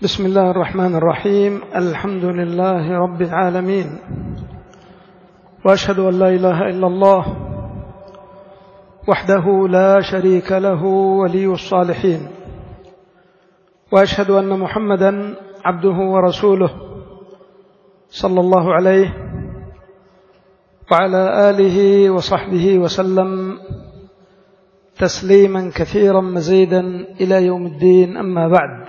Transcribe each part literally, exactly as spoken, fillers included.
بسم الله الرحمن الرحيم. الحمد لله رب العالمين، وأشهد أن لا إله إلا الله وحده لا شريك له ولي الصالحين، وأشهد أن محمدا عبده ورسوله صلى الله عليه وعلى آله وصحبه وسلم تسليما كثيرا مزيدا إلى يوم الدين. أما بعد،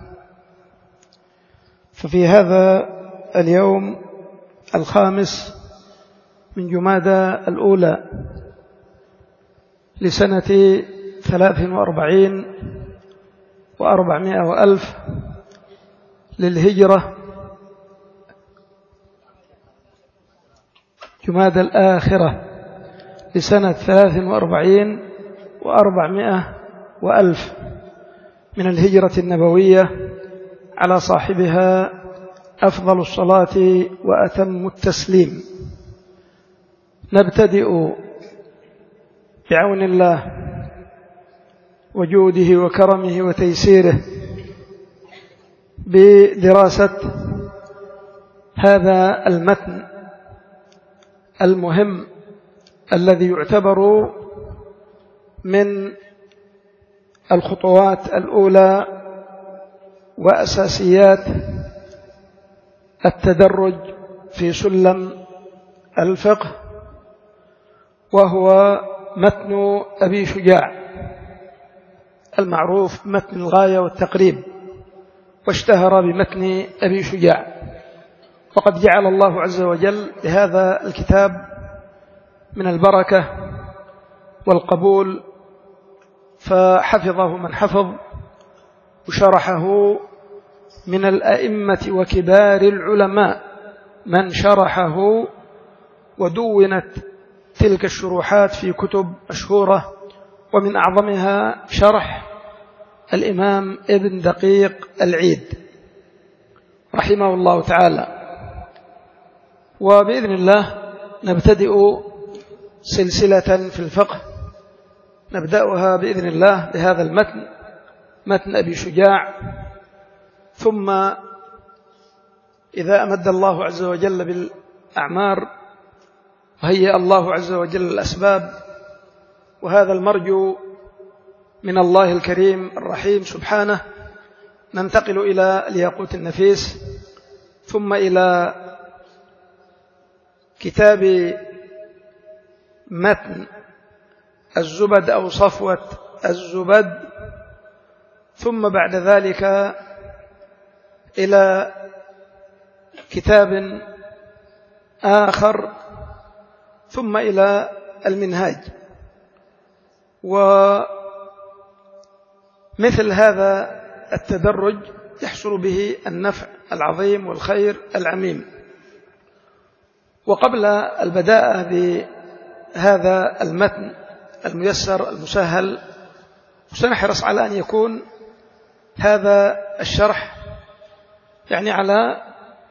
ففي هذا اليوم الخامس من جمادى الأولى لسنة ثلاث وأربعين وأربعمائة وألف للهجرة، جمادى الآخرة لسنة ثلاث وأربعين وأربعمائة وألف من الهجرة النبوية، على صاحبها أفضل الصلاة وأتم التسليم. نبتدئ بعون الله وجوده وكرمه وتيسيره بدراسة هذا المتن المهم الذي يعتبر من الخطوات الأولى وأساسيات التدرج في سلم الفقه، وهو متن أبي شجاع المعروف متن الغاية والتقريب، واشتهر بمتن أبي شجاع. وقد جعل الله عز وجل لهذا الكتاب من البركة والقبول، فحفظه من حفظ، وشرحه من الأئمة وكبار العلماء من شرحه، ودونت تلك الشروحات في كتب مشهورة، ومن أعظمها شرح الإمام ابن دقيق العيد رحمه الله تعالى. وبإذن الله نبتدئ سلسلة في الفقه، نبدأها بإذن الله بهذا المتن، متن أبي شجاع، ثم إذا أمد الله عز وجل بالأعمار وهيأ الله عز وجل الأسباب، وهذا المرجو من الله الكريم الرحيم سبحانه، ننتقل إلى الياقوت النفيس، ثم إلى كتاب متن الزبد أو صفوة الزبد، ثم بعد ذلك إلى كتاب آخر، ثم إلى المنهاج. ومثل هذا التدرج يحصل به النفع العظيم والخير العميم. وقبل البداء بهذا المتن الميسر المسهل، سنحرص على أن يكون هذا الشرح يعني على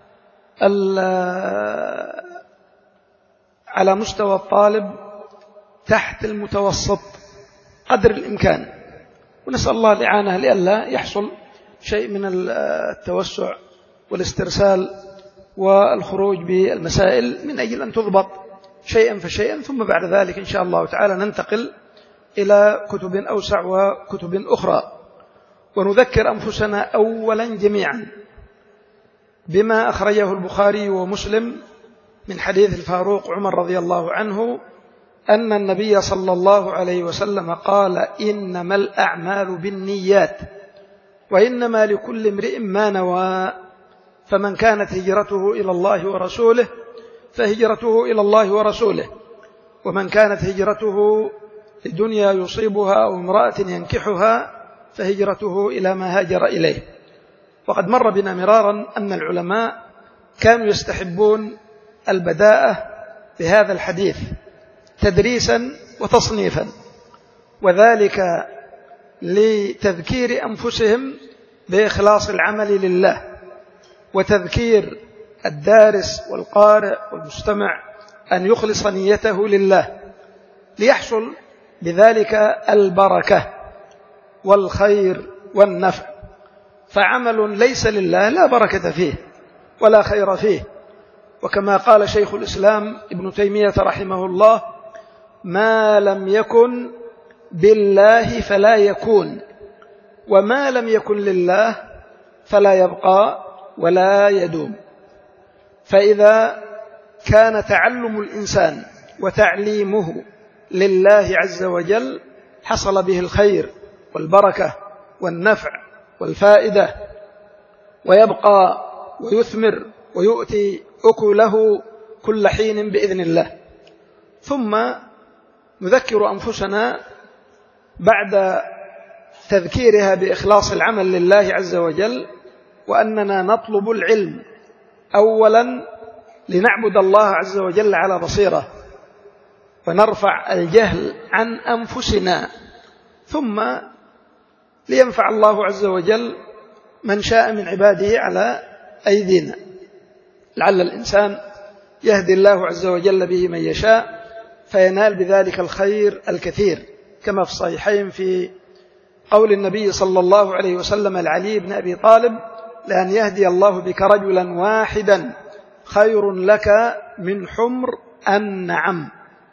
على مستوى الطالب تحت المتوسط قدر الإمكان، ونسأل الله الإعانة لئلا يحصل شيء من التوسع والاسترسال والخروج بالمسائل، من أجل أن تضبط شيئا فشيئا، ثم بعد ذلك إن شاء الله تعالى ننتقل إلى كتب أوسع وكتب أخرى. ونذكر أنفسنا أولا جميعا بما أخرجه البخاري ومسلم من حديث الفاروق عمر رضي الله عنه أن النبي صلى الله عليه وسلم قال: إنما الأعمال بالنيات وإنما لكل امرئ ما نوى، فمن كانت هجرته إلى الله ورسوله فهجرته إلى الله ورسوله، ومن كانت هجرته لدنيا يصيبها أو امرأة ينكحها فهجرته إلى ما هاجر إليه. وقد مر بنا مرارا أن العلماء كانوا يستحبون البداءة بهذا الحديث تدريسا وتصنيفا، وذلك لتذكير أنفسهم بإخلاص العمل لله، وتذكير الدارس والقارئ والمستمع أن يخلص نيته لله، ليحصل بذلك البركة والخير والنفع. فعمل ليس لله لا بركة فيه ولا خير فيه. وكما قال شيخ الإسلام ابن تيمية رحمه الله: ما لم يكن بالله فلا يكون، وما لم يكن لله فلا يبقى ولا يدوم. فإذا كان تعلم الإنسان وتعليمه لله عز وجل حصل به الخير والبركة والنفع والفائدة، ويبقى ويثمر ويؤتي أكله كل حين بإذن الله. ثم نذكر أنفسنا بعد تذكيرها بإخلاص العمل لله عز وجل وأننا نطلب العلم أولا لنعبد الله عز وجل على بصيرة ونرفع الجهل عن أنفسنا، ثم لينفع الله عز وجل من شاء من عباده على أيدينا، لعل الإنسان يهدي الله عز وجل به من يشاء فينال بذلك الخير الكثير، كما في الصحيحين في قول النبي صلى الله عليه وسلم لعلي بن أبي طالب: لأن يهدي الله بك رجلا واحدا خير لك من حمر النعم.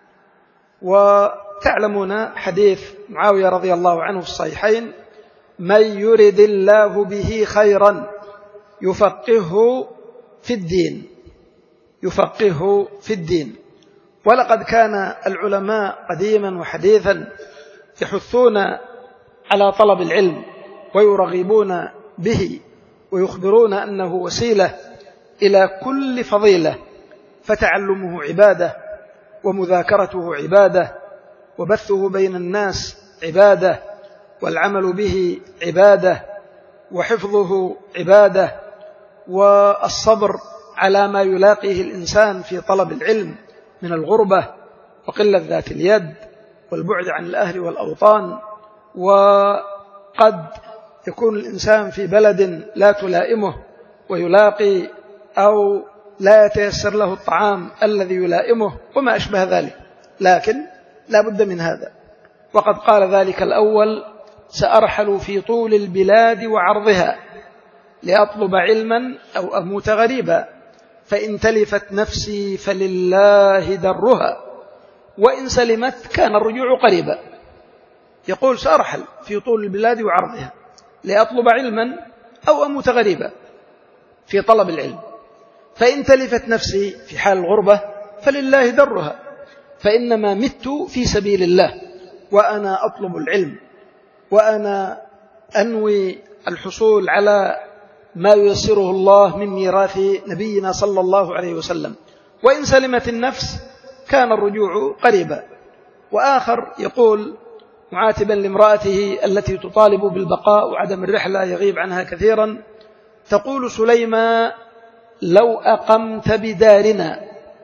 وتعلمون حديث معاوية رضي الله عنه في الصحيحين: من يرد الله به خيرا يفقهه في الدين يفقهه في الدين. ولقد كان العلماء قديما وحديثا يحثون على طلب العلم ويرغبون به ويخبرون أنه وسيلة إلى كل فضيلة، فتعلمه عبادة، ومذاكرته عبادة، وبثه بين الناس عبادة، والعمل به عبادة، وحفظه عبادة، والصبر على ما يلاقيه الإنسان في طلب العلم من الغربة وقلة ذات اليد والبعد عن الأهل والأوطان. وقد يكون الإنسان في بلد لا تلائمه ويلاقي أو لا يتيسر له الطعام الذي يلائمه وما أشبه ذلك، لكن لا بد من هذا. وقد قال ذلك الأول: سأرحل في طول البلاد وعرضها لأطلب علما أو أموت غريبا، فإن تلفت نفسي فلله درها، وإن سلمت كان الرجوع قريبا. يقول: سأرحل في طول البلاد وعرضها لأطلب علما أو أموت غريبا في طلب العلم، فإن تلفت نفسي في حال الغربة فلله درها، فإنما مت في سبيل الله وأنا أطلب العلم، وأنا أنوي الحصول على ما ييسره الله من ميراث نبينا صلى الله عليه وسلم، وإن سلمت النفس كان الرجوع قريبا. وآخر يقول معاتبا لامرأته التي تطالب بالبقاء وعدم الرحلة يغيب عنها كثيرا: تقول سليمة: لو أقمت بدارنا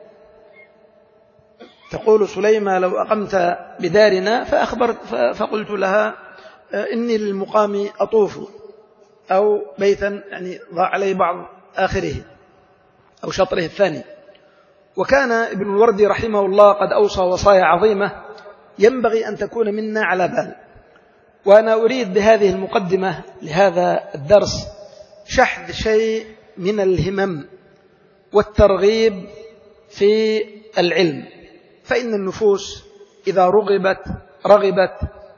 تقول سليمة لو أقمت بدارنا فأخبرت فقلت لها: إني للمقام أطوف، أو بيتا يعني ضاع عليه بعض آخره أو شطره الثاني. وكان ابن الوردي رحمه الله قد أوصى وصايا عظيمة ينبغي أن تكون منا على بال. وأنا أريد بهذه المقدمة لهذا الدرس شحذ شيء من الهمم والترغيب في العلم، فإن النفوس إذا رغبت رغبت،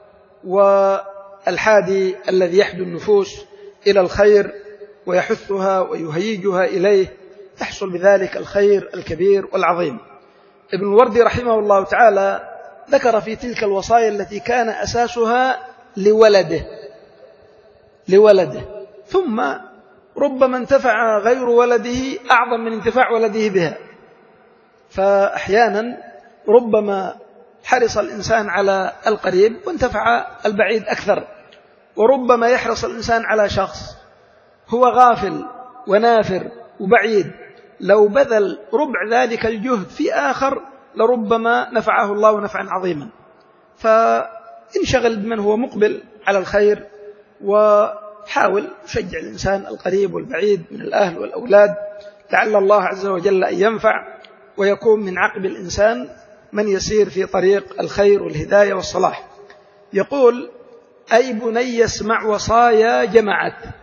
والحادي الذي يحدو النفوس إلى الخير ويحثها ويهيجها إليه تحصل بذلك الخير الكبير والعظيم. ابن الوردي رحمه الله تعالى ذكر في تلك الوصايا التي كان أساسها لولده لولده ثم ربما انتفع غير ولده أعظم من انتفاع ولده بها. فأحيانا ربما حرص الإنسان على القريب وانتفع البعيد أكثر، وربما يحرص الإنسان على شخص هو غافل ونافر وبعيد، لو بذل ربع ذلك الجهد في آخر لربما نفعه الله نفعا عظيما. فانشغل بمن هو مقبل على الخير، وحاول تشجع الإنسان القريب والبعيد من الأهل والأولاد، لعل الله عز وجل أن ينفع ويكون من عقب الإنسان من يسير في طريق الخير والهداية والصلاح. يقول: أي بني اسمع وصايا جمعت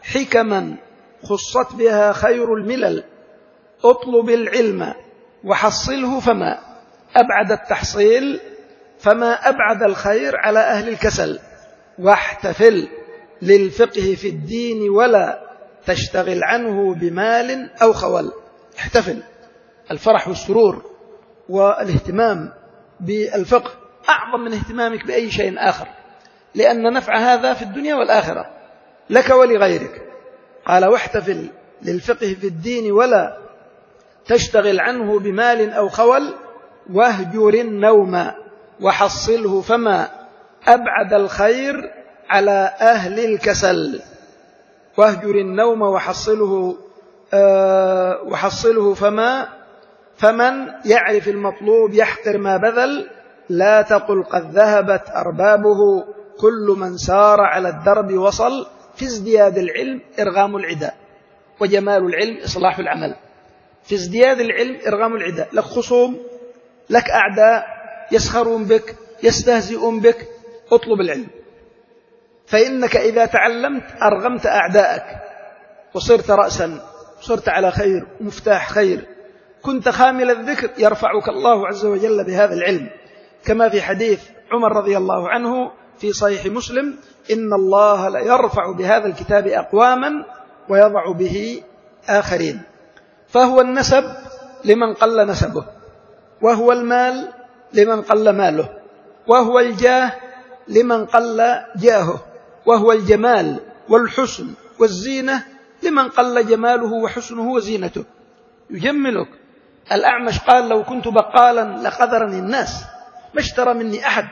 حكما خصت بها خير الملل، اطلب العلم وحصله فما أبعد التحصيل، فما أبعد الخير على أهل الكسل، واحتفل للفقه في الدين ولا تشتغل عنه بمال أو خول. احتفل، الفرح والسرور والاهتمام بالفقه أعظم من اهتمامك بأي شيء آخر، لأن نفع هذا في الدنيا والآخرة لك ولغيرك. قال واحتفل للفقه في الدين ولا تشتغل عنه بمال أو خول، واهجر النوم وحصله فما أبعد الخير على أهل الكسل. واهجر النوم وحصله أه وحصله فما فمن يعرف المطلوب يحقر ما بذل، لا تقل قد ذهبت أربابه، كل من سار على الدرب وصل. في ازدياد العلم إرغام العداء، وجمال العلم إصلاح العمل. في ازدياد العلم إرغام العداء، لك خصوم، لك أعداء يسخرون بك يستهزئون بك، اطلب العلم، فإنك إذا تعلمت أرغمت أعداءك وصرت رأسا، صرت على خير ومفتاح خير، كنت خامل الذكر، يرفعك الله عز وجل بهذا العلم، كما في حديث عمر رضي الله عنه في صحيح مسلم: إن الله لا يرفع بهذا الكتاب أقواما ويضع به آخرين. فهو النسب لمن قل نسبه، وهو المال لمن قل ماله، وهو الجاه لمن قل جاهه، وهو الجمال والحسن والزينة لمن قل جماله وحسنه وزينته. يجملك. الأعمش قال: لو كنت بقالا لقدرني الناس، ما اشترى مني أحد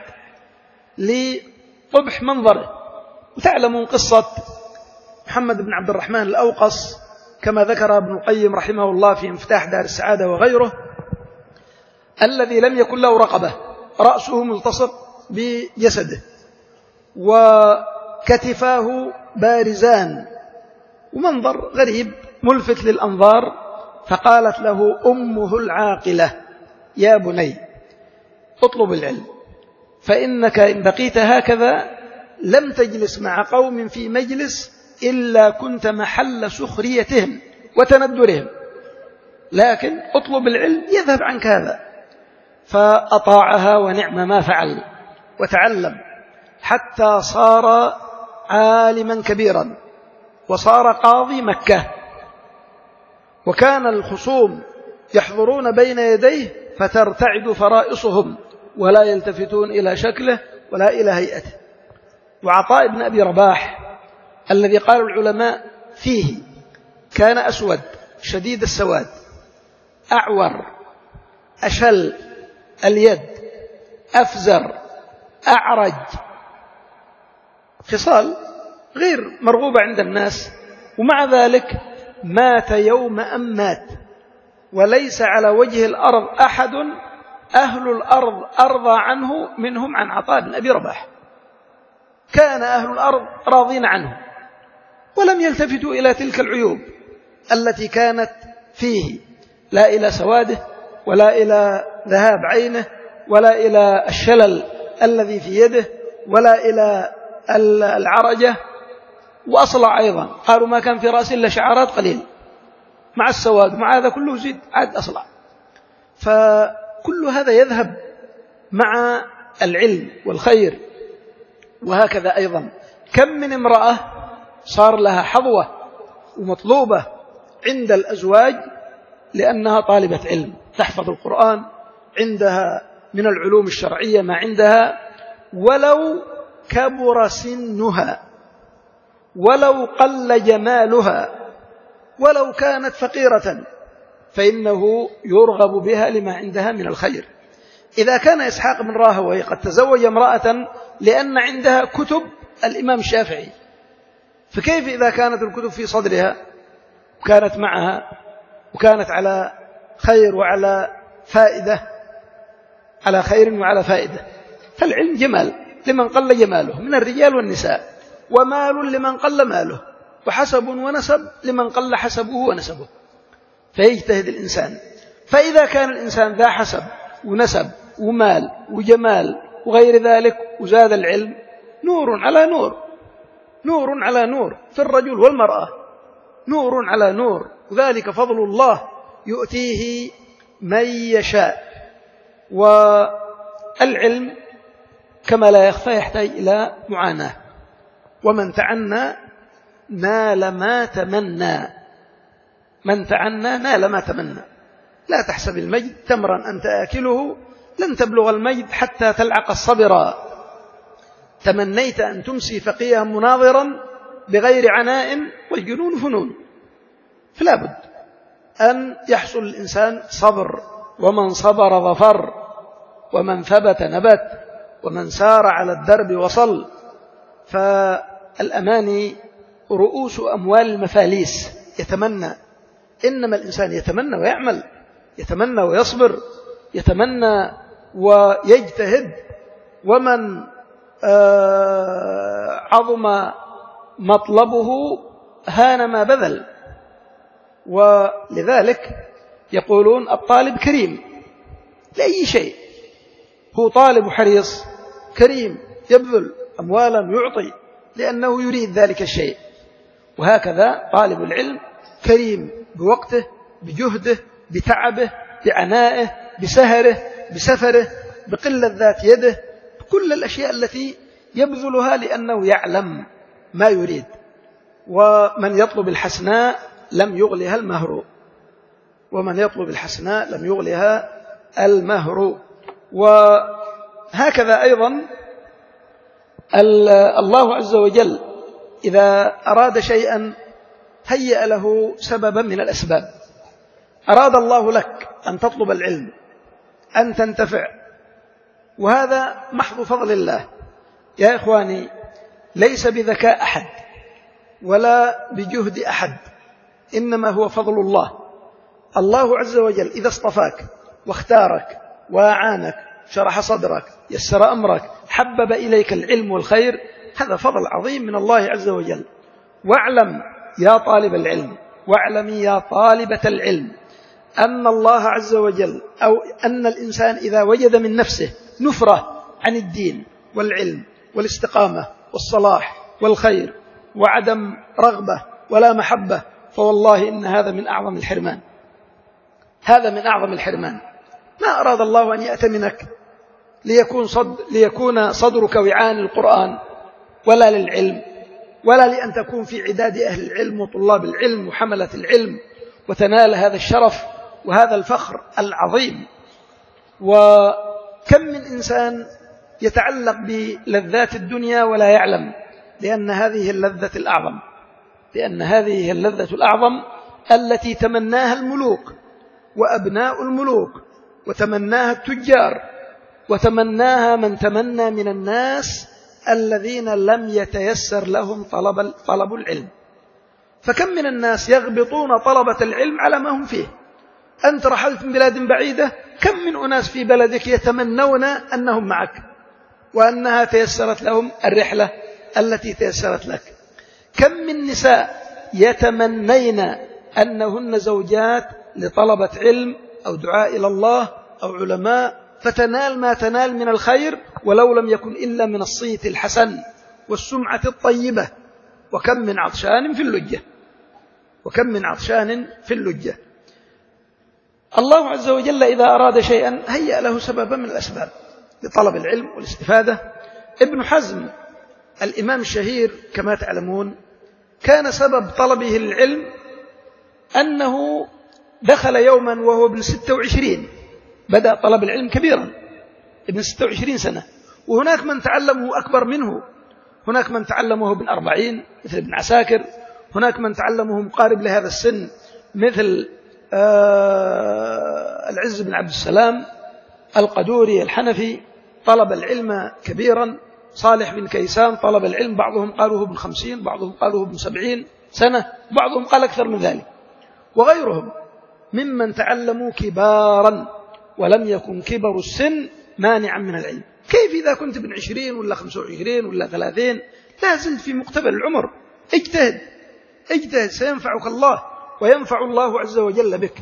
لقبح منظره. وتعلمون قصة محمد بن عبد الرحمن الأوقص كما ذكر ابن القيم رحمه الله في مفتاح دار السعادة وغيره، الذي لم يكن له رقبة، رأسه ملتصق بجسده وكتفاه بارزان، ومنظر غريب ملفت للأنظار. فقالت له أمه العاقلة: يا بني اطلب العلم، فإنك إن بقيت هكذا لم تجلس مع قوم في مجلس إلا كنت محل سخريتهم وتندرهم، لكن اطلب العلم يذهب عنك هذا. فأطاعها ونعم ما فعل، وتعلم حتى صار عالما كبيرا، وصار قاضي مكة. وكان الخصوم يحضرون بين يديه فترتعد فرائصهم ولا يلتفتون إلى شكله ولا إلى هيئته. وعطاء بن أبي رباح الذي قال العلماء فيه كان أسود شديد السواد، أعور، أشل اليد، أفزر، أعرج، خصال غير مرغوبة عند الناس، ومع ذلك مات يوم أن مات، وليس على وجه الأرض أحد أهل الأرض أرضى عنه منهم عن عطاء بن أبي رباح. كان أهل الأرض راضين عنه ولم يلتفتوا إلى تلك العيوب التي كانت فيه، لا إلى سواده ولا إلى ذهاب عينه ولا إلى الشلل الذي في يده ولا إلى العرجة. وأصلع أيضا، قالوا ما كان في رأسه إلا شعرات قليل مع السواد، مع هذا كله زيد عاد أصلع. فكل هذا يذهب مع العلم والخير. وهكذا أيضا كم من امرأة صار لها حظوة ومطلوبة عند الأزواج لأنها طالبة علم، تحفظ القرآن، عندها من العلوم الشرعية ما عندها، ولو كبر سنها، ولو قل جمالها، ولو كانت فقيرة، فإنه يرغب بها لما عندها من الخير. إذا كان إسحاق بن راهويه قد تزوج امرأة لأن عندها كتب الإمام الشافعي، فكيف إذا كانت الكتب في صدرها وكانت معها وكانت على خير وعلى فائدة، على خير وعلى فائدة؟ فالعلم جمال لمن قل جماله من الرجال والنساء، ومال لمن قل ماله، وحسب ونسب لمن قل حسبه ونسبه. فيجتهد الإنسان. فإذا كان الإنسان ذا حسب ونسب ومال وجمال وغير ذلك وزاد العلم، نور على نور، نور على نور في الرجل والمرأة، نور على نور، وذلك فضل الله يؤتيه من يشاء. والعلم كما لا يخفى يحتاج إلى معاناة، ومن تعنى نال ما تمنى، من تعنى نال ما تمنى. لا تحسب المجد تمرا أنت آكله، لن تبلغ المجد حتى تلعق الصبر. تمنيت أن تمسي فقيها مناظرا بغير عناء والجنون فنون. فلا بد أن يحصل الإنسان صبر، ومن صبر ظفر، ومن ثبت نبت، ومن سار على الدرب وصل. فالأماني رؤوس أموال المفاليس. يتمنى، إنما الإنسان يتمنى ويعمل، يتمنى ويصبر، يتمنى ويجتهد. ومن عظم مطلبه هان ما بذل. ولذلك يقولون الطالب كريم لأي شيء، هو طالب حريص كريم يبذل أموالا يعطي لأنه يريد ذلك الشيء. وهكذا طالب العلم كريم بوقته، بجهده، بتعبه، بعنائه، بسهره، بسفره، بقلة ذات يده، بكل الأشياء التي يبذلها لأنه يعلم ما يريد. ومن يطلب الحسناء لم يغلها المهر، ومن يطلب الحسناء لم يغلها المهر. وهكذا أيضا الله عز وجل إذا أراد شيئا هيأ له سببا من الأسباب. أراد الله لك أن تطلب العلم، أن تنتفع، وهذا محض فضل الله. يا إخواني، ليس بذكاء أحد ولا بجهد أحد، إنما هو فضل الله. الله عز وجل إذا اصطفاك واختارك وأعانك، شرح صدرك، يسر أمرك، حبب إليك العلم والخير، هذا فضل عظيم من الله عز وجل. واعلم يا طالب العلم، واعلمي يا طالبة العلم، أن الله عز وجل أو أن الإنسان إذا وجد من نفسه نفرة عن الدين والعلم والاستقامة والصلاح والخير وعدم رغبة ولا محبة، فوالله إن هذا من أعظم الحرمان، هذا من أعظم الحرمان. ما أراد الله أن يأتمنك ليكون, صد ليكون صدرك وعاء للقرآن ولا للعلم، ولا لأن تكون في عداد أهل العلم وطلاب العلم وحملة العلم وتنال هذا الشرف وهذا الفخر العظيم. وكم من إنسان يتعلق بلذات الدنيا ولا يعلم، لأن هذه اللذة الأعظم، لأن هذه اللذة الأعظم التي تمناها الملوك وأبناء الملوك، وتمناها التجار، وتمناها من تمنى من الناس الذين لم يتيسر لهم طلب, طلب العلم. فكم من الناس يغبطون طلبة العلم على ما هم فيه. أنت رحلت من بلاد بعيدة، كم من أناس في بلدك يتمنون أنهم معك وأنها تيسرت لهم الرحلة التي تيسرت لك. كم من نساء يتمنين أنهن زوجات لطلبة علم أو دعاء إلى الله أو علماء، فتنال ما تنال من الخير ولو لم يكن إلا من الصيت الحسن والسمعة الطيبة. وكم من عطشان في اللجة، وكم من عطشان في اللجة. الله عز وجل إذا أراد شيئا هيأ له سببا من الأسباب لطلب العلم والاستفادة. ابن حزم الإمام الشهير كما تعلمون كان سبب طلبه العلم أنه دخل يوما وهو ابن ستة وعشرين، بدأ طلب العلم كبيرا ابن ستة وعشرين سنة، وهناك من تعلمه أكبر منه، هناك من تعلمه ابن أربعين مثل ابن عساكر، هناك من تعلمه مقارب لهذا السن مثل آه العز بن عبد السلام القدوري الحنفي، طلب العلم كبيرا. صالح بن كيسان طلب العلم، بعضهم قالوه ابن خمسين، بعضهم قالوه ابن سبعين سنة، بعضهم قال أكثر من ذلك. وغيرهم ممن تعلموا كبارا ولم يكن كبر السن مانعا من العلم. كيف إذا كنت ابن عشرين ولا خمسة وعشرين ولا ثلاثين لا زلت في مقتبل العمر؟ اجتهد اجتهد، سينفعك الله وينفع الله عز وجل بك.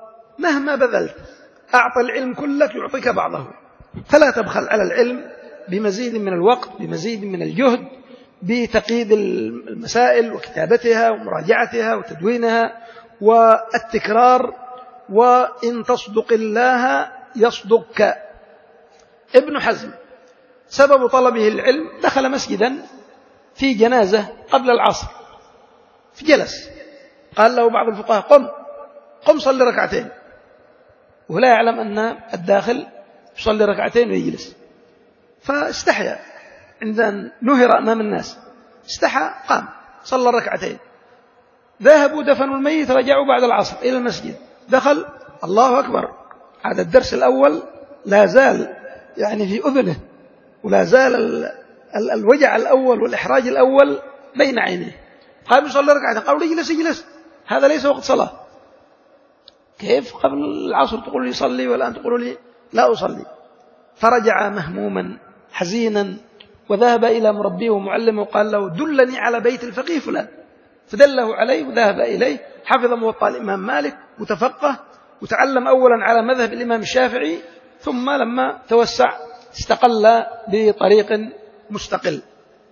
ومهما بذلت أعطى العلم كلك يعطيك بعضه، فلا تبخل على العلم بمزيد من الوقت، بمزيد من الجهد، بتقييد المسائل وكتابتها ومراجعتها وتدوينها والتكرار. وإن تصدق الله يصدقك. ابن حزم سبب طلبه العلم دخل مسجدا في جنازة قبل العصر فجلس، قال له بعض الفقهاء قم قم صلي ركعتين، ولا يعلم أن الداخل يصلي ركعتين ويجلس، فاستحيا عند أن نهر أمام الناس، استحى قام صلى ركعتين. ذهبوا دفنوا الميت رجعوا بعد العصر إلى المسجد، دخل الله أكبر، هذا الدرس الأول لا زال يعني في أذنه، ولا زال ال ال الوجع الأول والإحراج الأول بين عينيه. قام يصلي ركعتين، قالوا لي اجلس اجلس، هذا ليس وقت صلاة. كيف قبل العصر تقول لي صلي والآن تقول لي لا أصلي؟ فرجع مهموما حزينا وذهب إلى مربيه ومعلمه وقال له دلني على بيت الفقيه فلان، فدله عليه وذهب إليه. حفظ موطأ الإمام مالك وتفقه وتعلم أولا على مذهب الإمام الشافعي، ثم لما توسع استقل بطريق مستقل.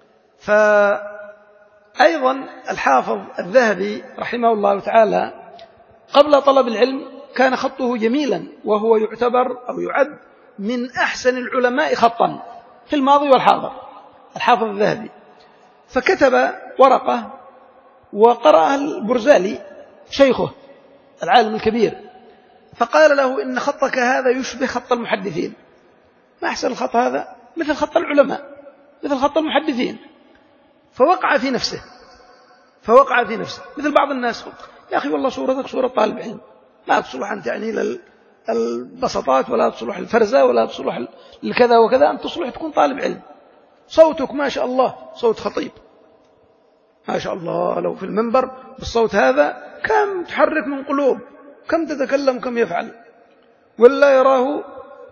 فأيضا الحافظ الذهبي رحمه الله تعالى قبل طلب العلم كان خطه جميلا، وهو يعتبر أو يعد من أحسن العلماء خطا في الماضي والحاضر، الحافظ الذهبي. فكتب ورقة وقرأها البرزالي شيخه العالم الكبير، فقال له إن خطك هذا يشبه خط المحدثين، ما أحسن الخط هذا، مثل خط العلماء، مثل خط المحدثين. فوقع في نفسه فوقع في نفسه مثل بعض الناس، يا أخي والله صورتك صورة طالب علم، لا تصلح أنت يعني للبسطات، ولا تصلح الفرزة، ولا تصلح لكذا وكذا، أنت تصلح تكون طالب علم. صوتك ما شاء الله صوت خطيب، ما شاء الله، لو في المنبر بالصوت هذا كم تحرك من قلوب، كم تتكلم، كم يفعل، ولا يراه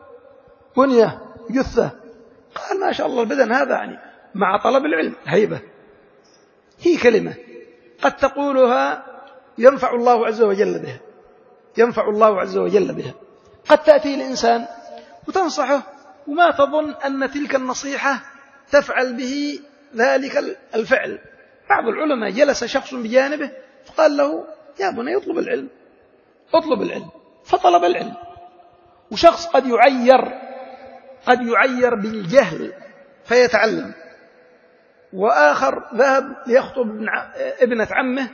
بنية جثة. قال ما شاء الله البدن هذا يعني مع طلب العلم هيبة. هي كلمة قد تقولها ينفع الله عز وجل بها، ينفع الله عز وجل بها. قد تأتي الإنسان وتنصحه وما تظن أن تلك النصيحة تفعل به ذلك الفعل. بعض العلماء جلس شخص بجانبه فقال له يا بني اطلب العلم، اطلب العلم، فطلب العلم. وشخص قد يعير قد يعير بالجهل فيتعلم. وآخر ذهب ليخطب ابنة عمه،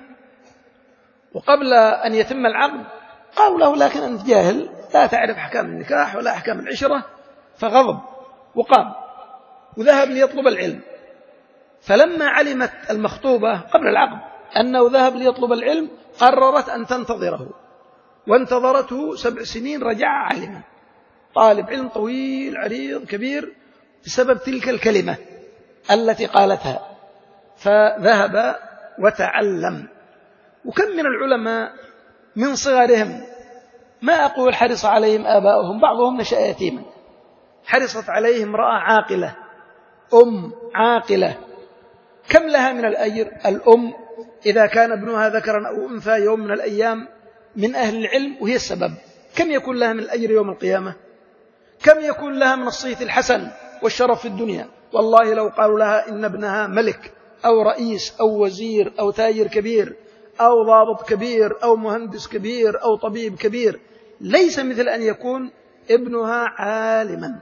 وقبل أن يتم العقد قالوا له لكن أنت جاهل، لا تعرف أحكام النكاح ولا أحكام العشرة، فغضب وقام وذهب ليطلب العلم. فلما علمت المخطوبة قبل العقد أنه ذهب ليطلب العلم قررت أن تنتظره، وانتظرته سبع سنين. رجع عالما، طالب علم طويل عريض كبير، بسبب تلك الكلمة التي قالتها، فذهب وتعلم. وكم من العلماء من صغرهم، ما أقول حرص عليهم آباؤهم، بعضهم نشأ يتيما، حرصت عليهم امرأة عاقلة، أم عاقلة. كم لها من الأجر الأم إذا كان ابنها ذكرا أو أنثى يوم من الأيام من أهل العلم وهي السبب، كم يكون لها من الأجر يوم القيامة؟ كم يكون لها من الصيت الحسن والشرف في الدنيا؟ والله لو قالوا لها إن ابنها ملك أو رئيس أو وزير أو تاجر كبير أو ضابط كبير أو مهندس كبير أو طبيب كبير، ليس مثل أن يكون ابنها عالما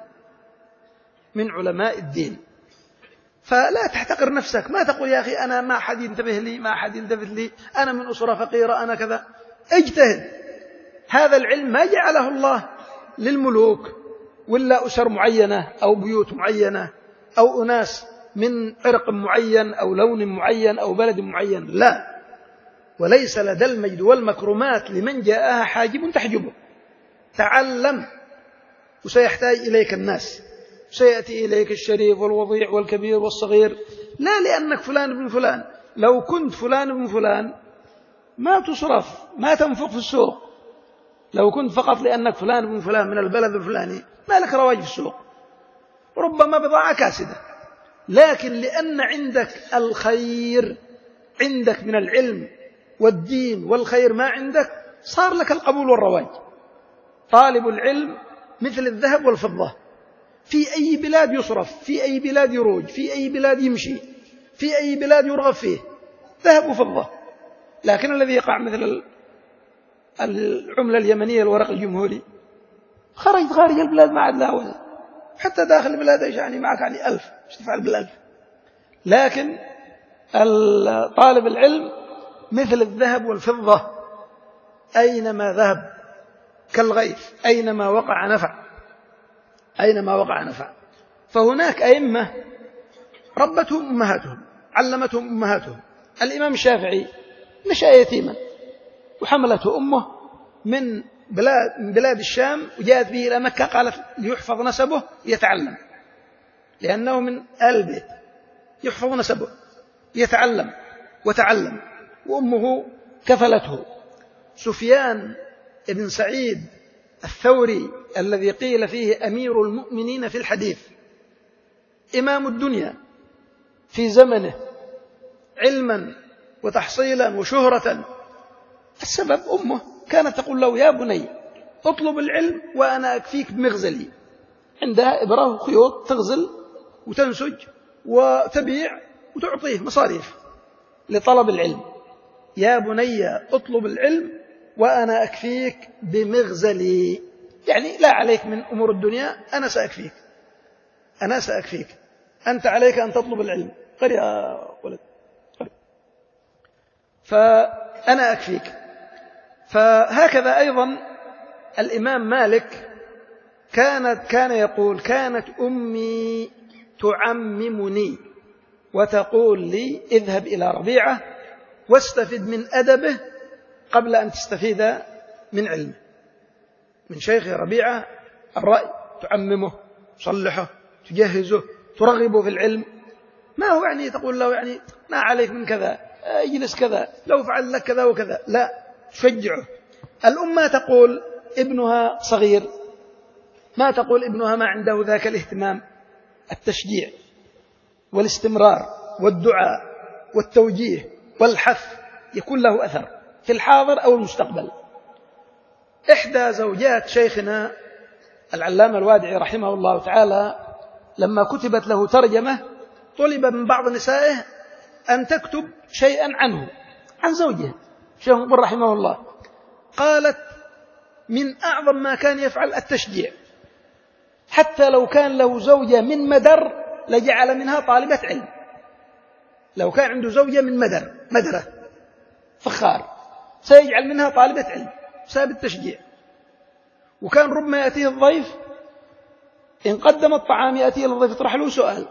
من علماء الدين. فلا تحتقر نفسك، ما تقول يا أخي أنا ما حد ينتبه لي، ما حد ينتبه لي، أنا من أسرة فقيرة، أنا كذا. اجتهد. هذا العلم ما جعله الله للملوك ولا أسر معينة أو بيوت معينة أو أناس من عرق معين أو لون معين أو بلد معين، لا. وليس لدى المجد والمكرمات لمن جاءها حاجب تحجبه. تعلم وسيحتاج إليك الناس، سيأتي إليك الشريف والوضيع والكبير والصغير، لا لأنك فلان بن فلان. لو كنت فلان بن فلان ما تصرف، ما تنفق في السوق. لو كنت فقط لأنك فلان بن فلان من البلد الفلاني ما لك رواج في السوق، ربما بضاعة كاسدة. لكن لأن عندك الخير، عندك من العلم والدين والخير ما عندك، صار لك القبول والرواج. طالب العلم مثل الذهب والفضة، في أي بلاد يصرف، في أي بلاد يروج، في أي بلاد يمشي، في أي بلاد يرغب فيه، ذهب وفضة. لكن الذي يقع مثل العملة اليمنية الورق الجمهوري خرج خارج البلاد ما عاد له وزن، حتى داخل البلاد يعني معك يعني ألف، ايش تفعل بالألف؟ لكن طالب العلم مثل الذهب والفضة، أينما ذهب كالغيث، أينما وقع نفع، أينما وقع نفع. فهناك أئمة ربتهم أمهاتهم، علمتهم أمهاتهم. الإمام الشافعي نشأ يتيما وحملته أمه من بلاد, من بلاد الشام وجاءت به إلى مكة، قالت ليحفظ نسبه يتعلم، لأنه من آل البيت، يحفظ نسبه يتعلم وتعلم، وأمه كفلته. سفيان بن سعيد الثوري الذي قيل فيه أمير المؤمنين في الحديث، إمام الدنيا في زمنه علما وتحصيلا وشهرة، السبب أمه كانت تقول له يا بني اطلب العلم وأنا أكفيك بمغزلي. عندها إبرة وخيوط تغزل وتنسج وتبيع وتعطيه مصاريف لطلب العلم. يا بني اطلب العلم وأنا أكفيك بمغزلي، يعني لا عليك من أمور الدنيا، أنا سأكفيك، أنا سأكفيك، أنت عليك أن تطلب العلم. قل يا ولد قل. فأنا أكفيك. فهكذا أيضا الإمام مالك كانت كان يقول كانت أمي تعممني وتقول لي اذهب إلى ربيعة واستفد من أدبه قبل أن تستفيد من علمه. من شيخ ربيعة الرأي، تعممه، تصلحه، تجهزه، ترغبه في العلم. ما هو يعني تقول له يعني ما عليك من كذا، اجلس كذا، لو فعل لك كذا وكذا، لا، تشجعه. الأمة تقول ابنها صغير، ما تقول ابنها ما عنده ذاك الاهتمام. التشجيع والاستمرار والدعاء والتوجيه والحث يكون له أثر في الحاضر أو المستقبل. إحدى زوجات شيخنا العلامة الوادعي رحمه الله تعالى لما كتبت له ترجمة طلب من بعض نسائه أن تكتب شيئا عنه، عن زوجه شيخ مقبل رحمه الله. قالت من أعظم ما كان يفعل التشجيع، حتى لو كان له زوجة من مدر لجعل منها طالبة علم. لو كان عنده زوجة من مدر مدرة فخار سيجعل منها طالبة علم بسبب التشجيع. وكان ربما يأتيه الضيف، إن قدم الطعام يأتيه الضيف يطرح له سؤال،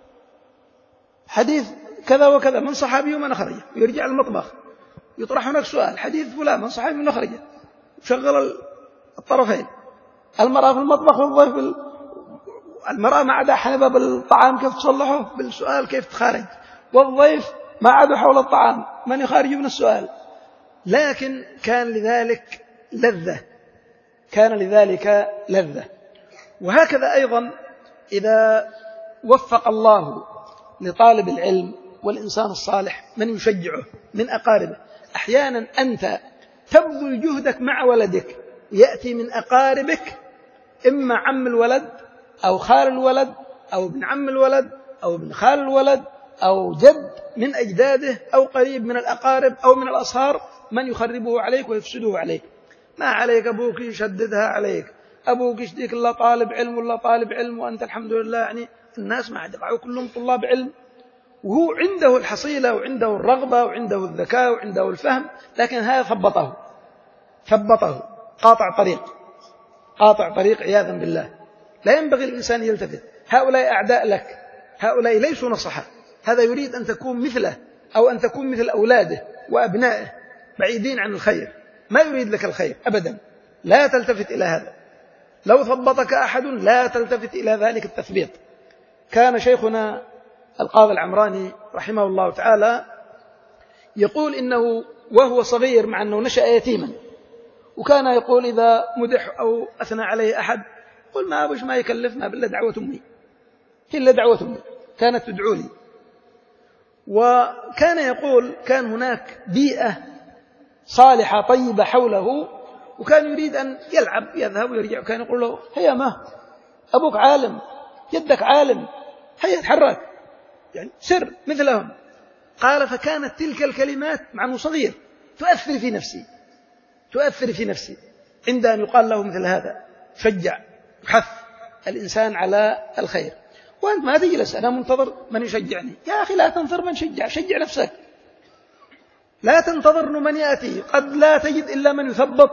حديث كذا وكذا من صحابي ومن أخرجه، ويرجع المطبخ يطرح هناك سؤال، حديث فلان من صحابي ومن أخرجه، وشغل الطرفين، المرأة في المطبخ والضيف بال... المرأة ما عدا حنبة بالطعام كيف تصلحه بالسؤال كيف تخارج، والضيف ما عدا حول الطعام من يخارجه من السؤال. لكن كان لذلك لذة، كان لذلك لذة. وهكذا أيضا إذا وفق الله لطالب العلم والإنسان الصالح من يشجعه من أقاربه، أحيانا أنت تبذل جهدك مع ولدك، يأتي من أقاربك إما عم الولد أو خال الولد أو ابن عم الولد أو ابن خال الولد أو جد من أجداده أو قريب من الأقارب أو من الأصهار من يخربه عليك ويفسده عليك. ما عليك أبوك يشددها عليك، أبوك يشديك الله طالب علم ولا طالب علم وأنت الحمد لله، يعني الناس ما عاد يقعوا كلهم طلاب علم، وهو عنده الحصيلة وعنده الرغبة وعنده الذكاء وعنده الفهم، لكن هذا ثبطه ثبطه قاطع طريق قاطع طريق عياذا بالله. لا ينبغي الإنسان يلتفت. هؤلاء أعداء لك، هؤلاء ليسوا نصحة، هذا يريد أن تكون مثله أو أن تكون مثل أولاده وأبنائه بعيدين عن الخير، ما يريد لك الخير أبدا. لا تلتفت إلى هذا. لو ثبطك أحد لا تلتفت إلى ذلك التثبيط. كان شيخنا القاضي العمراني رحمه الله تعالى يقول إنه وهو صغير مع أنه نشأ يتيما، وكان يقول إذا مدح أو أثنى عليه أحد قل ما أبوش ما يكلف ما بالله دعوة أمي، هي إلا دعوة أمي كانت تدعو لي. وكان يقول كان هناك بيئة صالحة طيبة حوله، وكان يريد أن يلعب يذهب ويرجع، وكان يقول له هيا ما أبوك عالم يدك عالم، هيا اتحرك، يعني سر مثلهم. قال فكانت تلك الكلمات مع أنه صغير تؤثر في نفسي تؤثر في نفسي عند أن يقال له مثل هذا، شجع يحث الإنسان على الخير. وأنت ما تجلس أنا منتظر من يشجعني، يا أخي لا تنظر من شجع، شجع نفسك، لا تنتظر من يأتي، قد لا تجد إلا من يثبط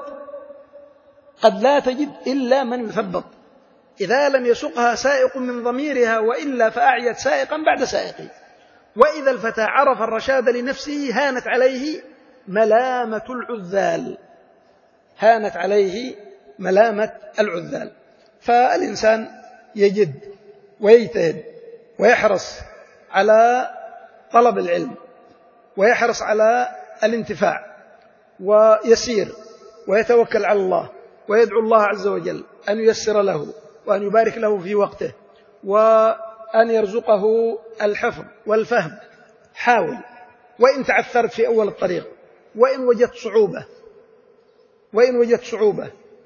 قد لا تجد إلا من يثبط إذا لم يسقها سائق من ضميرها، وإلا فأعيت سائقا بعد سائق. وإذا الفتى عرف الرشاد لنفسه هانت عليه ملامة العذال هانت عليه ملامة العذال. فالإنسان يجد ويجتهد ويحرص على طلب العلم، ويحرص على الانتفاع، ويسير ويتوكل على الله، ويدعو الله عز وجل أن ييسر له وأن يبارك له في وقته، وأن يرزقه الحفظ والفهم. حاول، وإن تعثرت في أول الطريق، وإن وجدت صعوبة وإن وجدت صعوبة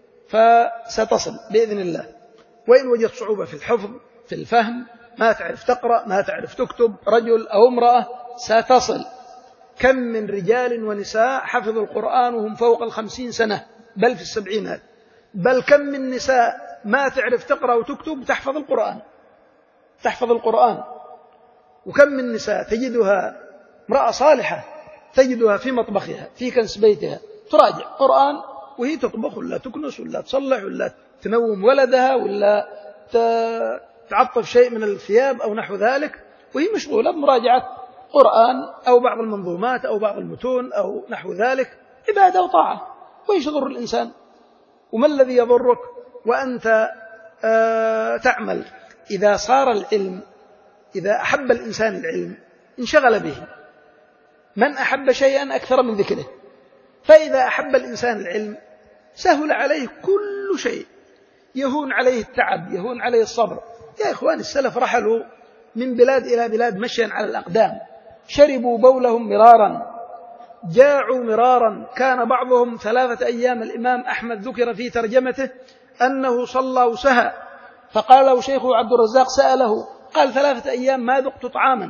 فستصل بإذن الله. وإن وجدت صعوبة في الحفظ في الفهم، ما تعرف تقرأ ما تعرف تكتب، رجل أو امرأة، ستصل. كم من رجال ونساء حفظوا القرآن وهم فوق الخمسين سنة، بل في السبعينات. بل كم من نساء ما تعرف تقرأ وتكتب تحفظ القرآن تحفظ القرآن وكم من نساء تجدها امرأة صالحة، تجدها في مطبخها في كنس بيتها تراجع قرآن وهي تطبخ، ولا تكنس، ولا تصلح، ولا تنوم ولدها، ولا تعطف شيء من الثياب أو نحو ذلك، وهي مشغولة بمراجعة قرآن أو بعض المنظومات أو بعض المتون أو نحو ذلك، عبادة وطاعة. وإيش يضر الإنسان؟ وما الذي يضرك وأنت آه تعمل؟ إذا صار العلم، إذا أحب الإنسان العلم انشغل به. من أحب شيئا أكثر من ذكره، فإذا أحب الإنسان العلم سهل عليه كل شيء، يهون عليه التعب، يهون عليه الصبر. يا إخوان، السلف رحلوا من بلاد إلى بلاد مشيا على الأقدام، شربوا بولهم مرارا، جاعوا مرارا. كان بعضهم ثلاثة أيام، الإمام أحمد ذكر في ترجمته أنه صلى وسهى، فقال له شيخه عبد الرزاق سأله قال ثلاثة أيام ما ذقت طعاما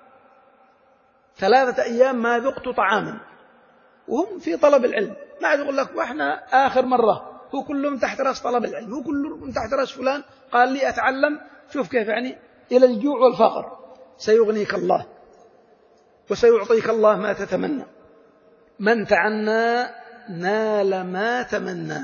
ثلاثة أيام ما ذقت طعاما وهم في طلب العلم. ما يقول لك وإحنا آخر مرة، هو كلهم تحت رأس طلب العلم، هو كلهم تحت رأس فلان قال لي أتعلم. شوف كيف يعني إلى الجوع والفقر. سيغنيك الله وسيعطيك الله ما تتمنى. من تعنى نال ما تمنى.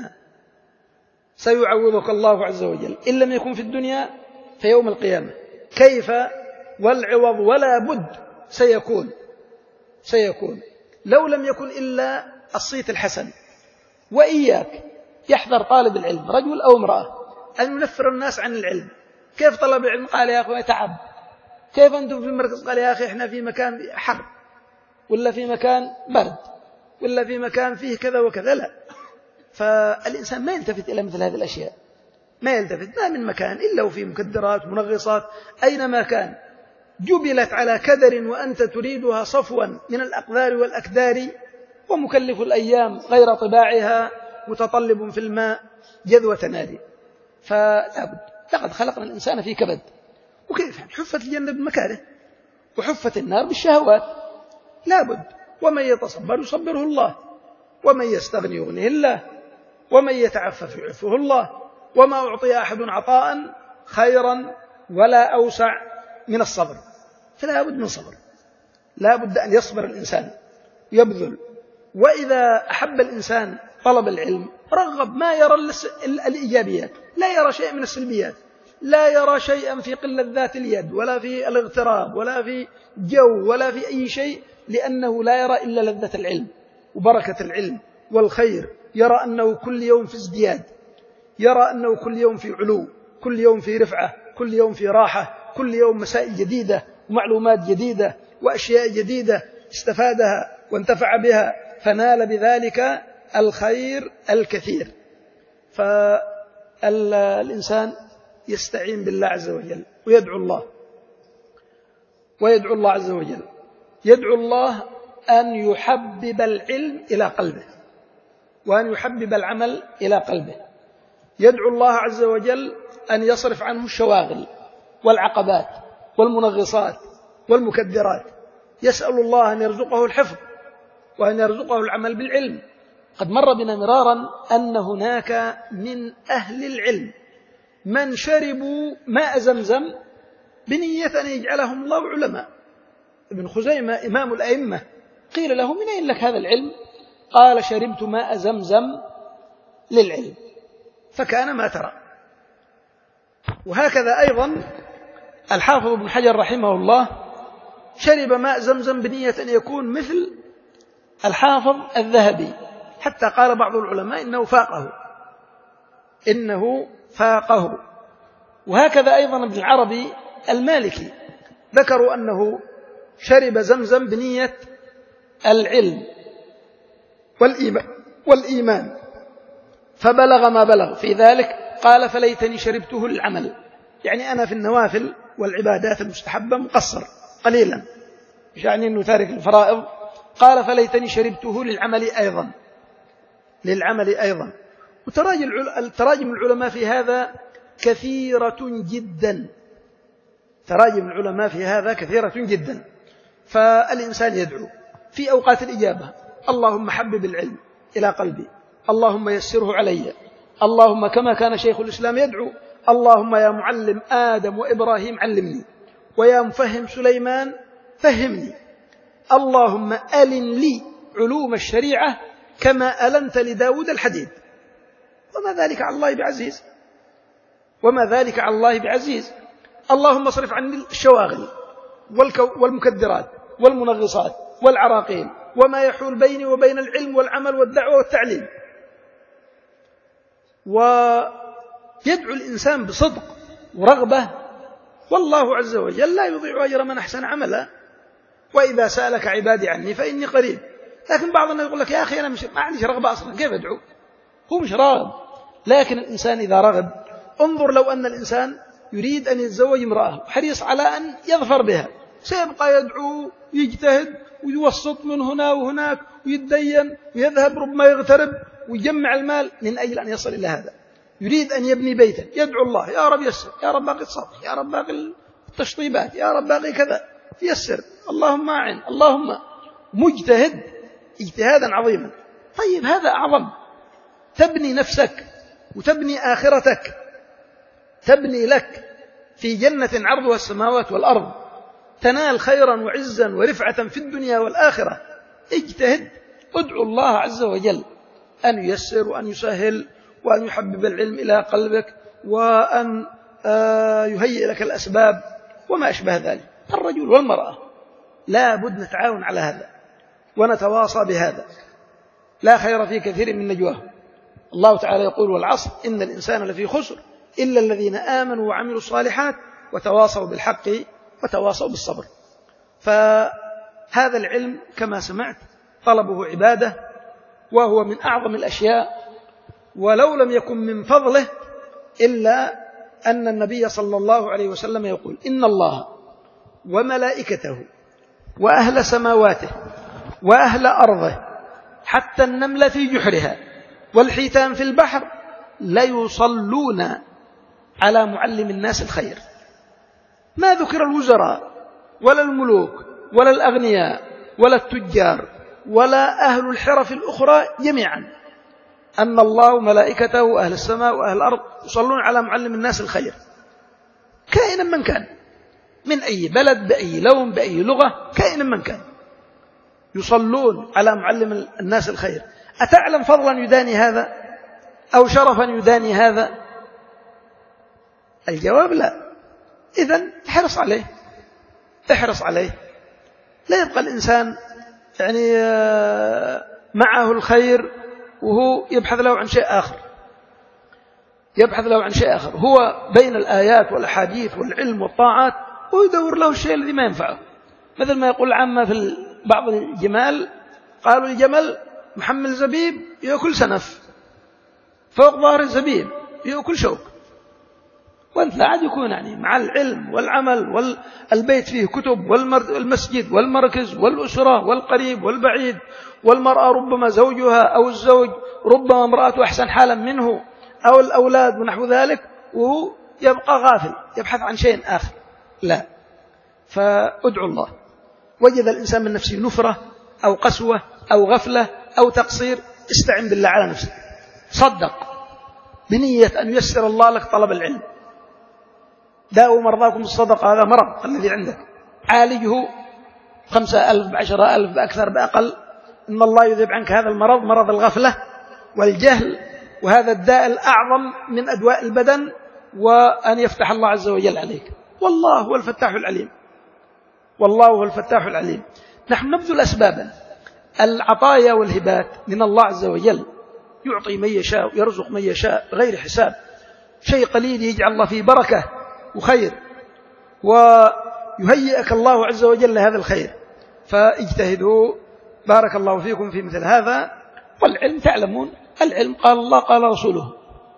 سيعوضك الله عز وجل إن لم يكن في الدنيا في يوم القيامة. كيف والعوض ولا بد سيكون سيكون لو لم يكن إلا الصيت الحسن. وإياك يحذر طالب العلم رجل أو امرأة أن ينفر الناس عن العلم. كيف طلب العلم؟ قال يا أخوة تعب. كيف أنتم في المركز؟ قال يا أخي إحنا في مكان حر، ولا في مكان برد، ولا في مكان فيه كذا وكذا. لا، فالإنسان ما يلتفت إلى مثل هذه الأشياء، ما يلتفت ما من مكان إلا وفيه مكدرات منغصات. أينما كان جبلت على كدر وأنت تريدها صفوا من الأقدار والأكدار، ومكلف الأيام غير طباعها متطلب في الماء جذوة نادي. فلا بد، لقد خلقنا الإنسان في كبد. وكيف حفت الجنة بالمكاره وحفت النار بالشهوات. لا بد. ومن يتصبر يصبره الله، ومن يستغني يغنيه الله، ومن يتعفف يعفه الله. وما أعطي أحد عطاء خيرا ولا أوسع من الصبر. فلا بد من صبر، لا بد أن يصبر الإنسان يبذل. وإذا أحب الإنسان طلب العلم رغب، ما يرى الإيجابيات، لا يرى شيء من السلبيات، لا يرى شيئا في قلة ذات اليد ولا في الاغتراب ولا في جو ولا في أي شيء، لأنه لا يرى إلا لذة العلم وبركة العلم والخير. يرى أنه كل يوم في ازدياد، يرى أنه كل يوم في علو، كل يوم في رفعة، كل يوم في راحة، كل يوم مسائل جديدة ومعلومات جديدة وأشياء جديدة استفادها وانتفع بها، فنال بذلك الخير الكثير. فالإنسان يستعين بالله عز وجل ويدعو الله ويدعو الله عز وجل يدعو الله أن يحبب العلم إلى قلبه، وأن يحبب العمل إلى قلبه. يدعو الله عز وجل أن يصرف عنه الشواغل والعقبات والمنغصات والمكدرات، يسأل الله أن يرزقه الحفظ وأن يرزقه العمل بالعلم. قد مر بنا مرارا أن هناك من أهل العلم من شربوا ماء زمزم بنية أن يجعلهم الله علماء. ابن خزيمة إمام الأئمة قيل له: من أين لك هذا العلم؟ قال: شربت ماء زمزم للعلم، فكان ما ترى. وهكذا أيضا الحافظ ابن حجر رحمه الله شرب ماء زمزم بنية أن يكون مثل الحافظ الذهبي، حتى قال بعض العلماء إنه فاقه إنه فاقه وهكذا أيضا ابن العربي المالكي ذكروا أنه شرب زمزم بنية العلم والإيمان فبلغ ما بلغ في ذلك. قال: فليتني شربته للعمل، يعني أنا في النوافل والعبادات المستحبة مقصر قليلا، مش يعني أنه تارك الفرائض. قال: فليتني شربته للعمل أيضا للعمل أيضا وتراجم العلماء في هذا كثيرة جدا تراجم العلماء في هذا كثيرة جدا. فالإنسان يدعو في أوقات الإجابة: اللهم حبب العلم إلى قلبي، اللهم يسره علي، اللهم كما كان شيخ الإسلام يدعو: اللهم يا معلم آدم وإبراهيم علمني، ويا مفهم سليمان فهمني، اللهم ألن لي علوم الشريعة كما ألنت لداود الحديد. وما ذلك على الله بعزيز وما ذلك على الله بعزيز اللهم اصرف عني الشواغل والمكدرات والمنغصات والعراقيل وما يحول بيني وبين العلم والعمل والدعوة والتعليم. ويدعو الإنسان بصدق ورغبة، والله عز وجل لا يضيع أجر من أحسن عملا. وإذا سألك عبادي عني فإني قريب. لكن بعض الناس يقول لك: يا أخي أنا مش ما عنديش رغبة أصلا، كيف أدعو؟ هو مش راغب. لكن الإنسان إذا رغب، انظر لو أن الإنسان يريد أن يتزوج امرأة حريص على أن يظفر بها، سيبقى يدعو ويجتهد ويوسط من هنا وهناك ويتدين ويذهب ربما يغترب ويجمع المال من أجل أن يصل إلى هذا. يريد أن يبني بيتا، يدعو الله: يا رب يسر، يا رب باقي الصبر، يا رب باقي التشطيبات، يا رب باقي كذا، يسر، اللهم أعن، اللهم. مجتهد اجتهادا عظيما. طيب هذا أعظم، تبني نفسك وتبني آخرتك، تبني لك في جنة عرضها السماوات والأرض، تنال خيرا وعزا ورفعة في الدنيا والآخرة. اجتهد، ادعو الله عز وجل أن ييسر وأن يسهل وأن يحبب العلم إلى قلبك وأن يهيئ لك الأسباب وما أشبه ذلك. الرجل والمرأة لا بد نتعاون على هذا ونتواصى بهذا. لا خير في كثير من نجواهم. الله تعالى يقول: والعصر إن الإنسان لفي خسر إلا الذين آمنوا وعملوا الصالحات وتواصوا بالحق وتواصوا بالصبر. فهذا العلم كما سمعت طلبه عبادة، وهو من أعظم الأشياء، ولو لم يكن من فضله إلا أن النبي صلى الله عليه وسلم يقول: إن الله وملائكته وأهل سماواته وأهل أرضه حتى النملة في جحرها والحيتان في البحر ليصلون على معلم الناس الخير. ما ذكر الوزراء ولا الملوك ولا الأغنياء ولا التجار ولا أهل الحرف الأخرى جميعا، أن الله وملائكته وأهل السماء وأهل الأرض يصلون على معلم الناس الخير، كائنا من كان، من أي بلد، بأي لون، بأي لغة، كائنا من كان، يصلون على معلم الناس الخير. أتعلم فضلا يداني هذا أو شرفا يداني هذا؟ الجواب لا. إذن احرص عليه احرص عليه لا يبقى الإنسان يعني معه الخير وهو يبحث له عن شيء آخر يبحث له عن شيء آخر هو بين الآيات والأحاديث والعلم والطاعات، ويدور له الشيء الذي ما ينفعه. مثل ما يقول العامة في بعض الجمال، قالوا الجمل محمل زبيب يأكل سنف، فوق ظهر الزبيب يأكل شوك. وانت لا عاد يكون يعني مع العلم والعمل والبيت فيه كتب والمسجد والمركز والأسرة والقريب والبعيد، والمرأة ربما زوجها أو الزوج ربما امرأته أحسن حالا منه أو الأولاد ونحو ذلك، وهو يبقى غافل يبحث عن شيء آخر. لا، فادعو الله. وجد الإنسان من نفسه نفرة أو قسوة أو غفلة أو تقصير، استعن بالله على نفسك، صدق بنية أن ييسر الله لك طلب العلم. داووا مرضاكم الصدقة، هذا مرض الذي عندك، عالجه خمسة ألف بعشرة ألف بأكثر بأقل، إن الله يذهب عنك هذا المرض، مرض الغفلة والجهل، وهذا الداء الأعظم من أدواء البدن، وأن يفتح الله عز وجل عليك. والله هو الفتاح العليم، والله هو الفتاح العليم. نحن نبذل أسبابا، العطايا والهبات من الله عز وجل، يعطي من يشاء ويرزق من يشاء غير حساب. شيء قليل يجعل الله فيه بركة وخير، ويهيئك الله عز وجل لهذا الخير، فاجتهدوا بارك الله فيكم في مثل هذا. والعلم تعلمون، العلم قال الله قال رسوله،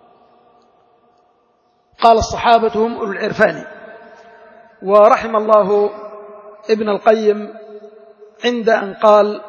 قال الصحابة هم أولو العرفان. ورحم الله ابن القيم عند أن قال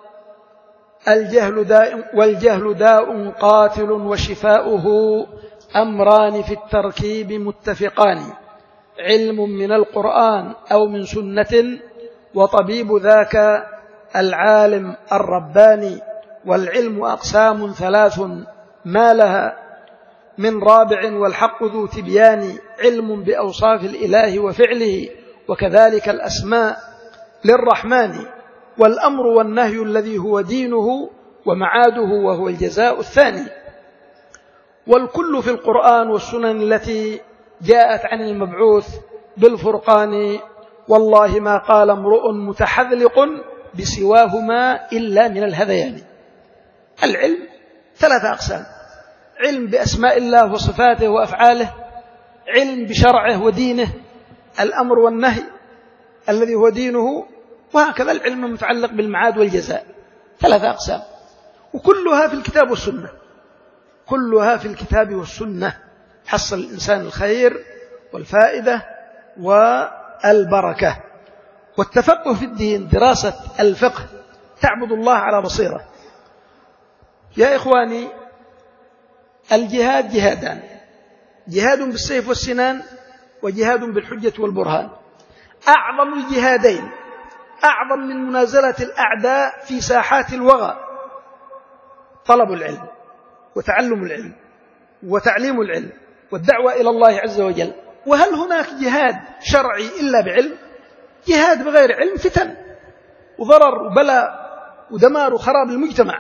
الجهل داء والجهل داء قاتل وشفاؤه أمران في التركيب متفقان، علم من القرآن أو من سنة، وطبيب ذاك العالم الرباني. والعلم أقسام ثلاث ما لها من رابع، والحق ذو تبيان، علم بأوصاف الإله وفعله، وكذلك الأسماء للرحمن، والأمر والنهي الذي هو دينه ومعاده وهو الجزاء الثاني. والكل في القرآن والسنن التي جاءت عن المبعوث بالفرقان، والله ما قال امرؤ متحذلق بسواهما إلا من الهذيان. العلم ثلاثة أقسام: علم بأسماء الله وصفاته وأفعاله، علم بشرعه ودينه، الأمر والنهي الذي هو دينه، وهكذا العلم المتعلق بالمعاد والجزاء. ثلاثة أقسام، وكلها في الكتاب والسنة، كلها في الكتاب والسنة. حصل الإنسان الخير والفائدة والبركة. والتفقه في الدين، دراسة الفقه، تعبد الله على بصيرة. يا إخواني، الجهاد جهادان: جهاد بالسيف والسنان، وجهاد بالحجة والبرهان. أعظم الجهادين، أعظم من منازلة الأعداء في ساحات الوغى، طلب العلم وتعلم العلم وتعليم العلم والدعوة إلى الله عز وجل. وهل هناك جهاد شرعي إلا بعلم؟ جهاد بغير علم فتن وضرر وبلاء ودمار وخراب المجتمع.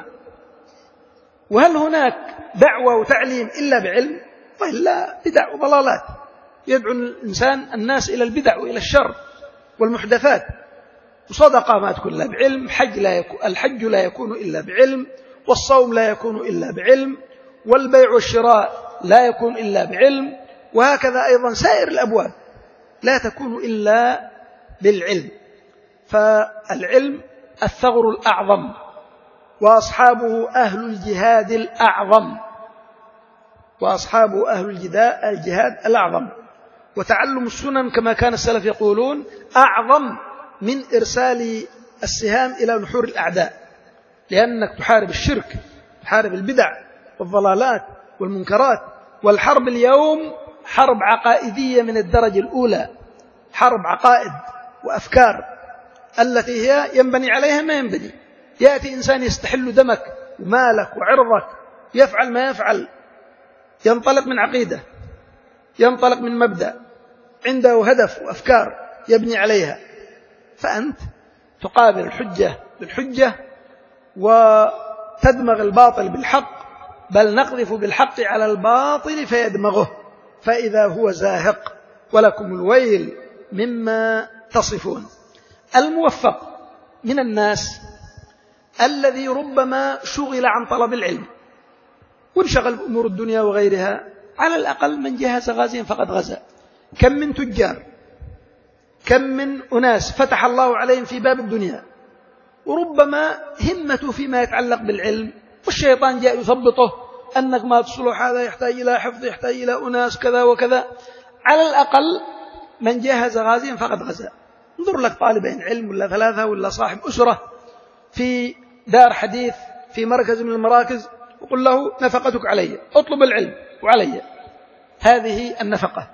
وهل هناك دعوة وتعليم إلا بعلم؟ وإلا بدع وضلالات، يدعو الإنسان الناس إلى البدع وإلى الشر والمحدثات. وصدقة ما تكون إلا بعلم، حج لا يكون الحج لا يكون إلا بعلم، والصوم لا يكون إلا بعلم، والبيع والشراء لا يكون إلا بعلم، وهكذا أيضا سائر الأبواب لا تكون إلا بالعلم. فالعلم الثغر الأعظم، وأصحابه أهل الجهاد الأعظم، وأصحابه أهل الجهاد الأعظم. وتعلم السنن كما كان السلف يقولون أعظم من إرسال السهام إلى نحور الأعداء، لأنك تحارب الشرك، تحارب البدع والضلالات والمنكرات. والحرب اليوم حرب عقائدية من الدرجة الأولى، حرب عقائد وأفكار التي هي ينبني عليها ما ينبني. يأتي إنسان يستحل دمك ومالك وعرضك، يفعل ما يفعل، ينطلق من عقيدة، ينطلق من مبدأ، عنده هدف وأفكار يبني عليها، فأنت تقابل الحجة بالحجة وتدمغ الباطل بالحق، بل نقذف بالحق على الباطل فيدمغه فإذا هو زاهق، ولكم الويل مما تصفون. الموفق من الناس الذي ربما شغل عن طلب العلم وانشغل بأمور الدنيا وغيرها، على الأقل من جهز غازيا فقد غزا. كم من تجار، كم من أناس فتح الله عليهم في باب الدنيا، وربما همته فيما يتعلق بالعلم، والشيطان جاء يثبطه أنك ما تصلح، هذا يحتاج إلى حفظ، يحتاج إلى أناس كذا وكذا. على الأقل من جهز غازيا فقد غزا. انظر لك طالبين علم ولا ثلاثة ولا صاحب أسرة في دار حديث في مركز من المراكز، وقل له نفقتك علي، اطلب العلم وعلي، هذه النفقة.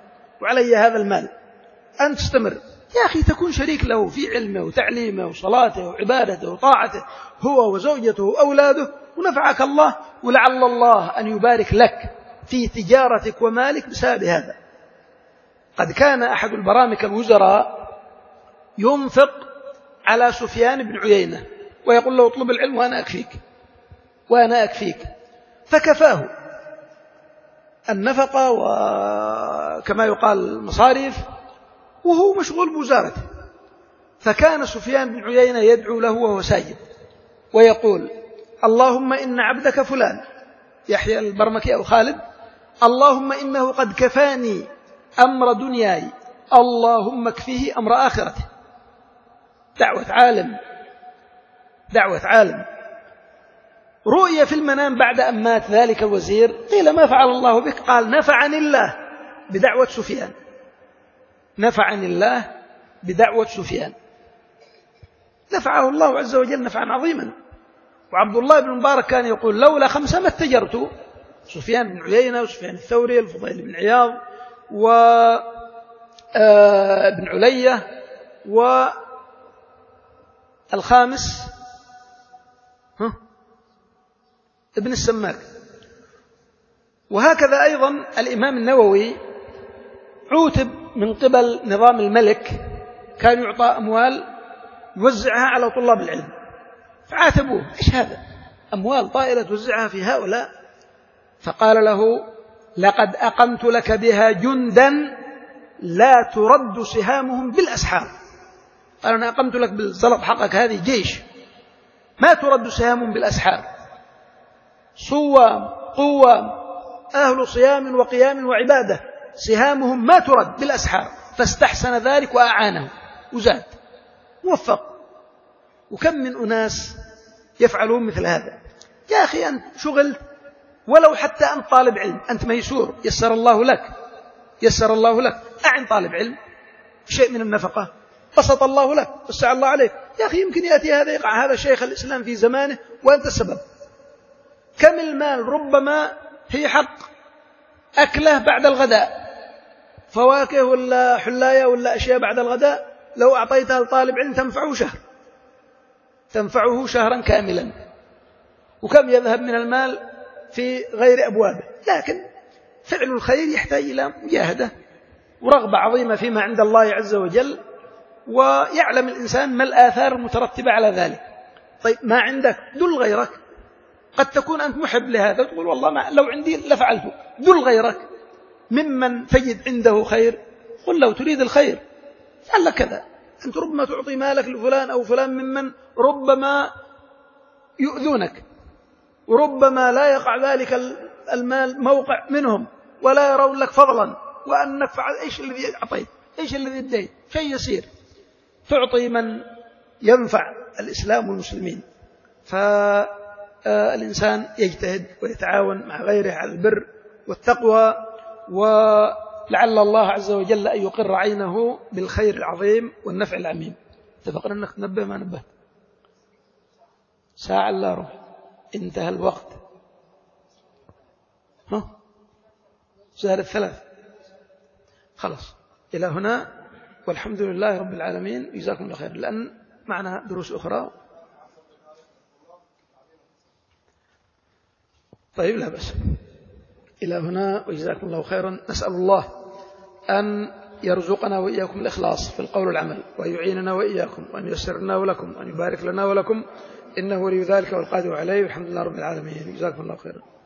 وعلي هذا المال، أن تستمر يا أخي، تكون شريك له في علمه وتعليمه وصلاته وعبادته وطاعته هو وزوجته وأولاده، ونفعك الله، ولعل الله أن يبارك لك في تجارتك ومالك بسبب هذا. قد كان أحد البرامكة الوزراء ينفق على سفيان بن عيينة ويقول له اطلب العلم وأنا أكفيك وأنا أكفيك، فكفاه النفقة وكما يقال المصاريف وهو مشغول بوزارته. فكان سفيان بن عيينة يدعو له وهو ساجد ويقول اللهم إن عبدك فلان يحيى البرمكي أو خالد، اللهم إنه قد كفاني أمر دنياي، اللهم اكفيه أمر آخرته. دعوة عالم، دعوة عالم. رؤيا في المنام بعد أن مات ذلك الوزير، قيل ما فعل الله بك؟ قال نفعني الله بدعوة سفيان، نفعني الله بدعوة سفيان. نفعه الله عز وجل نفعا عظيما. وعبد الله بن مبارك كان يقول لولا خمسة ما اتجرت، سفيان بن عيينة وسفيان الثوري الفضيل بن عياض وابن علية والخامس ها ابن السماك. وهكذا أيضا الإمام النووي عوتب من قبل نظام الملك، كان يعطى أموال يوزعها على طلاب العلم، فعاتبوه إيش هذا؟ أموال طائلة توزعها في هؤلاء. فقال له لقد أقمت لك بها جندا لا ترد سهامهم بالأسحار. قال أنا أقمت لك بالزلط حقك هذه جيش ما ترد سهامهم بالأسحار، صوام قوام أهل صيام وقيام وعبادة، سهامهم ما ترد بالأسحار. فاستحسن ذلك وأعانه وزاد، موفق. وكم من أناس يفعلون مثل هذا. يا أخي أنت شغلت، ولو حتى أنت طالب علم، أنت ميسور، يسر الله لك يسر الله لك أعن طالب علم شيء من النفقة، بسط الله لك، وسع الله عليك. يا أخي يمكن يأتي هذا يقع هذا شيخ الإسلام في زمانه وأنت السبب. كم المال ربما هي حق أكله بعد الغداء، فواكه ولا حلاية ولا أشياء بعد الغداء، لو أعطيتها لطالب علم تنفعه شهر تنفعه شهرا كاملا. وكم يذهب من المال في غير أبوابه. لكن فعل الخير يحتاج إلى مجاهدة ورغبة عظيمة فيما عند الله عز وجل، ويعلم الإنسان ما الآثار المترتبة على ذلك. طيب ما عندك دل غيرك، قد تكون أنت محب لهذا تقول والله ما لو عندي لفعلته، دل غيرك ممن تجد عنده خير، قل لو تريد الخير فعل كذا. أنت ربما تعطي مالك لفلان أو فلان ممن ربما يؤذونك، وربما لا يقع ذلك المال موقع منهم ولا يرون لك فضلا، وأنك فعل إيش الذي أعطيت، إيش الذي اديت، شيء يسير. تعطي من ينفع الإسلام والمسلمين. فالإنسان يجتهد ويتعاون مع غيره على البر والتقوى، ولعل الله عز وجل أن يقر عينه بالخير العظيم والنفع العميم. اتفقنا أنك تنبه ما نبهت ساعة لا روح، انتهى الوقت. ها سهر الثلاث خلاص إلى هنا، والحمد لله رب العالمين. جزاكم الله خير. لأن معنا دروس أخرى. طيب لا بأس. إلى هنا وجزاكم الله خيرا. نسأل الله أن يرزقنا وإياكم الإخلاص في القول والعمل، وأن يعيننا وإياكم، وأن ييسر لنا ولكم، وأن يبارك لنا ولكم، إنه ولي ذلك والقادر عليه، والحمد لله رب العالمين. جزاكم الله خيرا.